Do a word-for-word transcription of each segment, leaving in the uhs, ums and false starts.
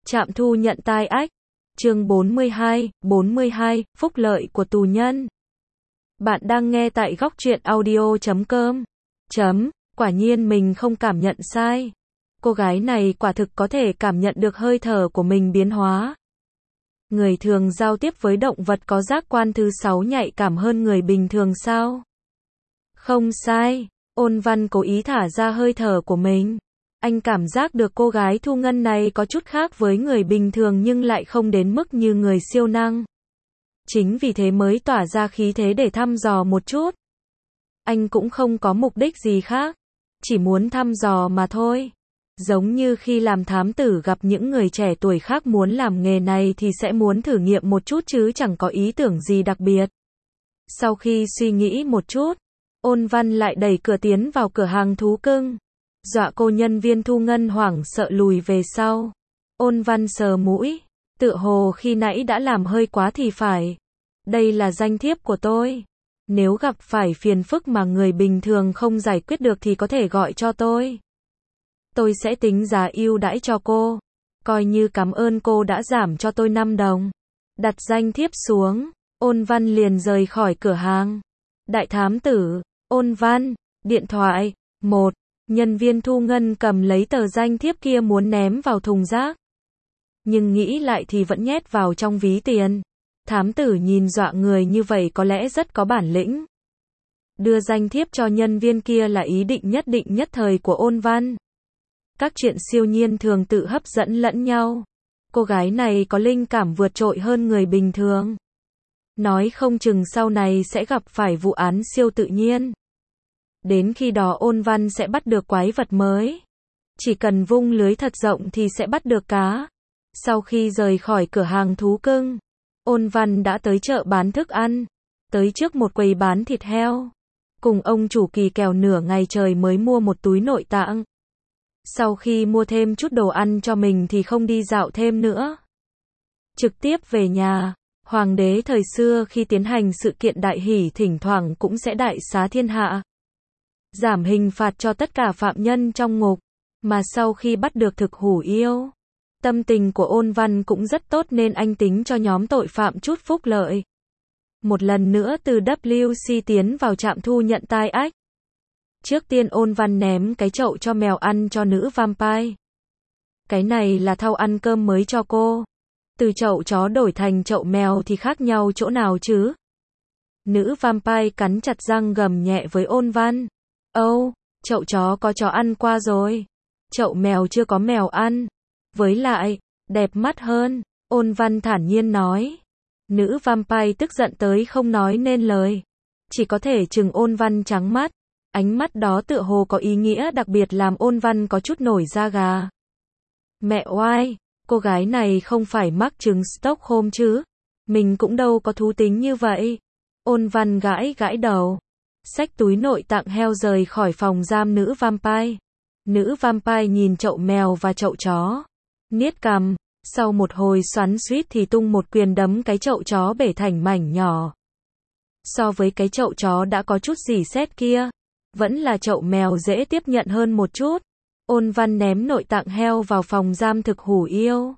Trạm thu nhận tai ách. Chương bốn mươi hai, bốn mươi hai, phúc lợi của tù nhân. Bạn đang nghe tại góc truyện audio chấm com. Chấm, quả nhiên mình không cảm nhận sai. Cô gái này quả thực có thể cảm nhận được hơi thở của mình biến hóa. Người thường giao tiếp với động vật có giác quan thứ sáu nhạy cảm hơn người bình thường sao? Không sai, Ôn Văn cố ý thả ra hơi thở của mình. Anh cảm giác được cô gái thu ngân này có chút khác với người bình thường nhưng lại không đến mức như người siêu năng. Chính vì thế mới tỏa ra khí thế để thăm dò một chút. Anh cũng không có mục đích gì khác, chỉ muốn thăm dò mà thôi. Giống như khi làm thám tử gặp những người trẻ tuổi khác muốn làm nghề này thì sẽ muốn thử nghiệm một chút chứ chẳng có ý tưởng gì đặc biệt. Sau khi suy nghĩ một chút, Ôn Văn lại đẩy cửa tiến vào cửa hàng thú cưng. Dọa cô nhân viên thu ngân hoảng sợ lùi về sau. Ôn Văn sờ mũi, tựa hồ khi nãy đã làm hơi quá thì phải. Đây là danh thiếp của tôi. Nếu gặp phải phiền phức mà người bình thường không giải quyết được thì có thể gọi cho tôi. Tôi sẽ tính giá ưu đãi cho cô. Coi như cảm ơn cô đã giảm cho tôi năm đồng. Đặt danh thiếp xuống, Ôn Văn liền rời khỏi cửa hàng. Đại thám tử, Ôn Văn, điện thoại, một. Nhân viên thu ngân cầm lấy tờ danh thiếp kia muốn ném vào thùng rác. Nhưng nghĩ lại thì vẫn nhét vào trong ví tiền. Thám tử nhìn dọa người như vậy có lẽ rất có bản lĩnh. Đưa danh thiếp cho nhân viên kia là ý định nhất định nhất thời của Ôn Văn. Các chuyện siêu nhiên thường tự hấp dẫn lẫn nhau. Cô gái này có linh cảm vượt trội hơn người bình thường. Nói không chừng sau này sẽ gặp phải vụ án siêu tự nhiên. Đến khi đó Ôn Văn sẽ bắt được quái vật mới. Chỉ cần vung lưới thật rộng thì sẽ bắt được cá. Sau khi rời khỏi cửa hàng thú cưng, Ôn Văn đã tới chợ bán thức ăn. Tới trước một quầy bán thịt heo. Cùng ông chủ kỳ kèo nửa ngày trời mới mua một túi nội tạng. Sau khi mua thêm chút đồ ăn cho mình thì không đi dạo thêm nữa. Trực tiếp về nhà. Hoàng đế thời xưa khi tiến hành sự kiện đại hỷ thỉnh thoảng cũng sẽ đại xá thiên hạ. Giảm hình phạt cho tất cả phạm nhân trong ngục. Mà sau khi bắt được thực hủ yêu, tâm tình của Ôn Văn cũng rất tốt nên anh tính cho nhóm tội phạm chút phúc lợi. Một lần nữa từ W C tiến vào trạm thu nhận tai ách. Trước tiên Ôn Văn ném cái chậu cho mèo ăn cho nữ vampire. Cái này là thau ăn cơm mới cho cô. Từ chậu chó đổi thành chậu mèo thì khác nhau chỗ nào chứ? Nữ vampire cắn chặt răng gầm nhẹ với Ôn Văn. Âu, oh, chậu chó có chó ăn qua rồi. Chậu mèo chưa có mèo ăn. Với lại, đẹp mắt hơn. Ôn Văn thản nhiên nói. Nữ vampire tức giận tới không nói nên lời. Chỉ có thể trừng Ôn Văn trắng mắt. Ánh mắt đó tựa hồ có ý nghĩa đặc biệt làm Ôn Văn có chút nổi da gà. Mẹ oai, cô gái này không phải mắc chứng Stockholm chứ? Mình cũng đâu có thú tính như vậy. Ôn Văn gãi gãi đầu. Xách túi nội tạng heo rời khỏi phòng giam nữ vampire. Nữ vampire nhìn chậu mèo và chậu chó. Niết cằm, sau một hồi xoắn xuýt thì tung một quyền đấm cái chậu chó bể thành mảnh nhỏ. So với cái chậu chó đã có chút rỉ sét kia, vẫn là chậu mèo dễ tiếp nhận hơn một chút. Ôn Văn ném nội tạng heo vào phòng giam thực hủ yêu.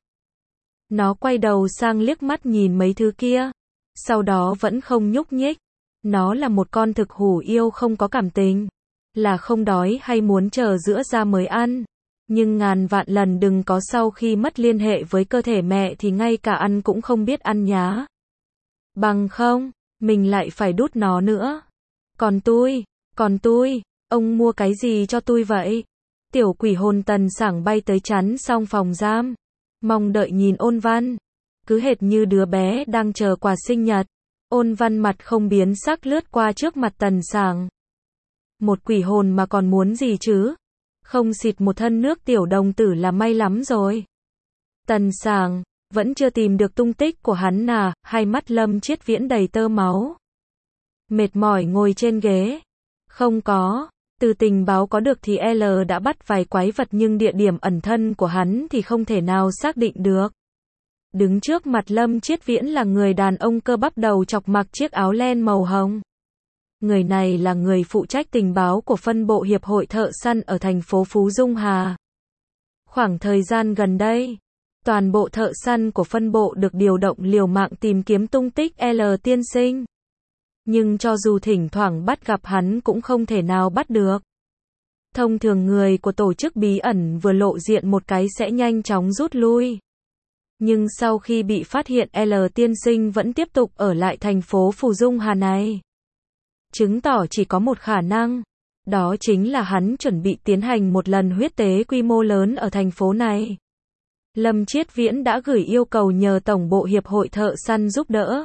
Nó quay đầu sang liếc mắt nhìn mấy thứ kia. Sau đó vẫn không nhúc nhích. Nó là một con thực hủ yêu không có cảm tình. Là không đói hay muốn chờ giữa ra mới ăn. Nhưng ngàn vạn lần đừng có sau khi mất liên hệ với cơ thể mẹ thì ngay cả ăn cũng không biết ăn nhá. Bằng không, mình lại phải đút nó nữa. Còn tôi, còn tôi, ông mua cái gì cho tôi vậy? Tiểu quỷ hồn Tần sảng bay tới chắn xong phòng giam. Mong đợi nhìn Ôn Văn. Cứ hệt như đứa bé đang chờ quà sinh nhật. Ôn Văn mặt không biến sắc lướt qua trước mặt Tần sảng. Một quỷ hồn mà còn muốn gì chứ? Không xịt một thân nước tiểu đồng tử là may lắm rồi. Tần sảng, vẫn chưa tìm được tung tích của hắn à? Hai mắt Lâm Chiết Viễn đầy tơ máu. Mệt mỏi ngồi trên ghế. Không có. Từ tình báo có được thì L đã bắt vài quái vật nhưng địa điểm ẩn thân của hắn thì không thể nào xác định được. Đứng trước mặt Lâm Chiết Viễn là người đàn ông cơ bắp đầu chọc mặc chiếc áo len màu hồng. Người này là người phụ trách tình báo của phân bộ Hiệp hội Thợ Săn ở thành phố Phú Dung Hà. Khoảng thời gian gần đây, Toàn bộ thợ săn của phân bộ được điều động liều mạng tìm kiếm tung tích L tiên sinh. Nhưng cho dù thỉnh thoảng bắt gặp hắn cũng không thể nào bắt được. Thông thường người của tổ chức bí ẩn vừa lộ diện một cái sẽ nhanh chóng rút lui. Nhưng sau khi bị phát hiện L tiên sinh vẫn tiếp tục ở lại thành phố Phù Dung Hà này. Chứng tỏ chỉ có một khả năng. Đó chính là hắn chuẩn bị tiến hành một lần huyết tế quy mô lớn ở thành phố này. Lâm Chiết Viễn đã gửi yêu cầu nhờ Tổng bộ Hiệp hội Thợ săn giúp đỡ.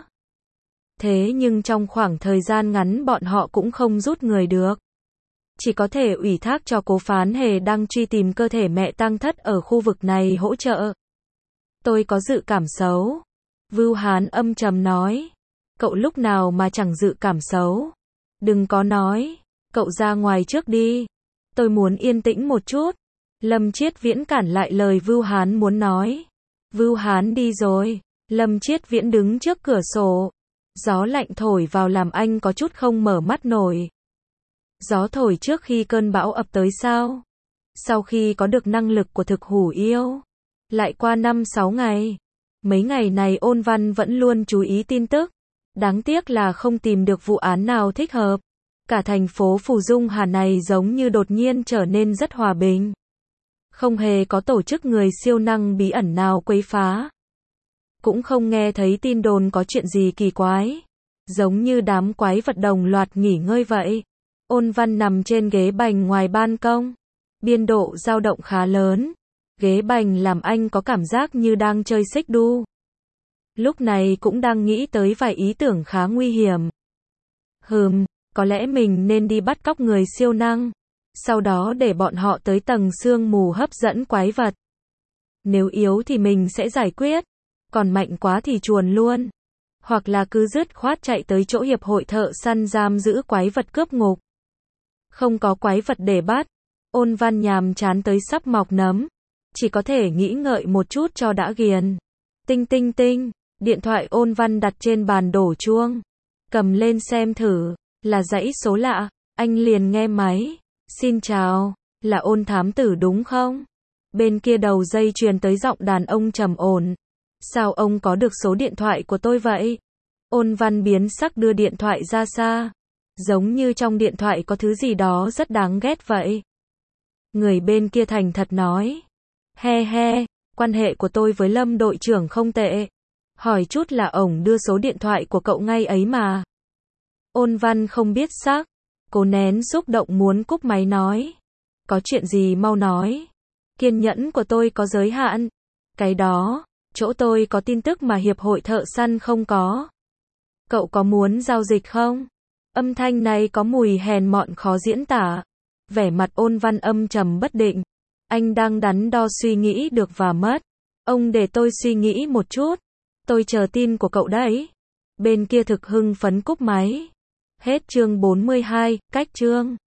Thế nhưng trong khoảng thời gian ngắn bọn họ cũng không rút người được. Chỉ có thể ủy thác cho Cố Phán Hề đang truy tìm cơ thể mẹ tang thất ở khu vực này hỗ trợ. Tôi có dự cảm xấu. Vưu Hán âm trầm nói. Cậu lúc nào mà chẳng dự cảm xấu. Đừng có nói. Cậu ra ngoài trước đi. Tôi muốn yên tĩnh một chút. Lâm Chiết Viễn cản lại lời Vưu Hán muốn nói. Vưu Hán đi rồi. Lâm Chiết Viễn đứng trước cửa sổ. Gió lạnh thổi vào làm anh có chút không mở mắt nổi. Gió thổi trước khi cơn bão ập tới sao? Sau khi có được năng lực của thực hủ yêu. Lại qua năm sáu ngày. Mấy ngày này Ôn Văn vẫn luôn chú ý tin tức. Đáng tiếc là không tìm được vụ án nào thích hợp. Cả thành phố Phù Dung Hà này giống như đột nhiên trở nên rất hòa bình. Không hề có tổ chức người siêu năng bí ẩn nào quấy phá. Cũng không nghe thấy tin đồn có chuyện gì kỳ quái. Giống như đám quái vật đồng loạt nghỉ ngơi vậy. Ôn Văn nằm trên ghế bành ngoài ban công. Biên độ dao động khá lớn. Ghế bành làm anh có cảm giác như đang chơi xích đu. Lúc này cũng đang nghĩ tới vài ý tưởng khá nguy hiểm. Hừm, có lẽ mình nên đi bắt cóc người siêu năng. Sau đó để bọn họ tới tầng sương mù hấp dẫn quái vật. Nếu yếu thì mình sẽ giải quyết. Còn mạnh quá thì chuồn luôn. Hoặc là cứ dứt khoát chạy tới chỗ hiệp hội thợ săn giam giữ quái vật cướp ngục. Không có quái vật để bắt. Ôn Văn nhàm chán tới sắp mọc nấm. Chỉ có thể nghĩ ngợi một chút cho đã ghiền. Tinh tinh tinh. Điện thoại Ôn Văn đặt trên bàn đổ chuông. Cầm lên xem thử. Là dãy số lạ. Anh liền nghe máy. Xin chào. Là Ôn thám tử đúng không? Bên kia đầu dây truyền tới giọng đàn ông trầm ổn. Sao ông có được số điện thoại của tôi vậy? Ôn Văn biến sắc đưa điện thoại ra xa. Giống như trong điện thoại có thứ gì đó rất đáng ghét vậy. Người bên kia thành thật nói. He he, quan hệ của tôi với Lâm đội trưởng không tệ. Hỏi chút là ổng đưa số điện thoại của cậu ngay ấy mà. Ôn Văn không biết sắc. Cố nén xúc động muốn cúp máy nói. Có chuyện gì mau nói. Kiên nhẫn của tôi có giới hạn. Cái đó, chỗ tôi có tin tức mà hiệp hội thợ săn không có. Cậu có muốn giao dịch không? Âm thanh này có mùi hèn mọn khó diễn tả. Vẻ mặt Ôn Văn âm trầm bất định. Anh đang đắn đo suy nghĩ được và mất. Ông để tôi suy nghĩ một chút. Tôi chờ tin của cậu đấy. Bên kia thực hưng phấn cúp máy. Hết chương bốn mươi hai, cách chương.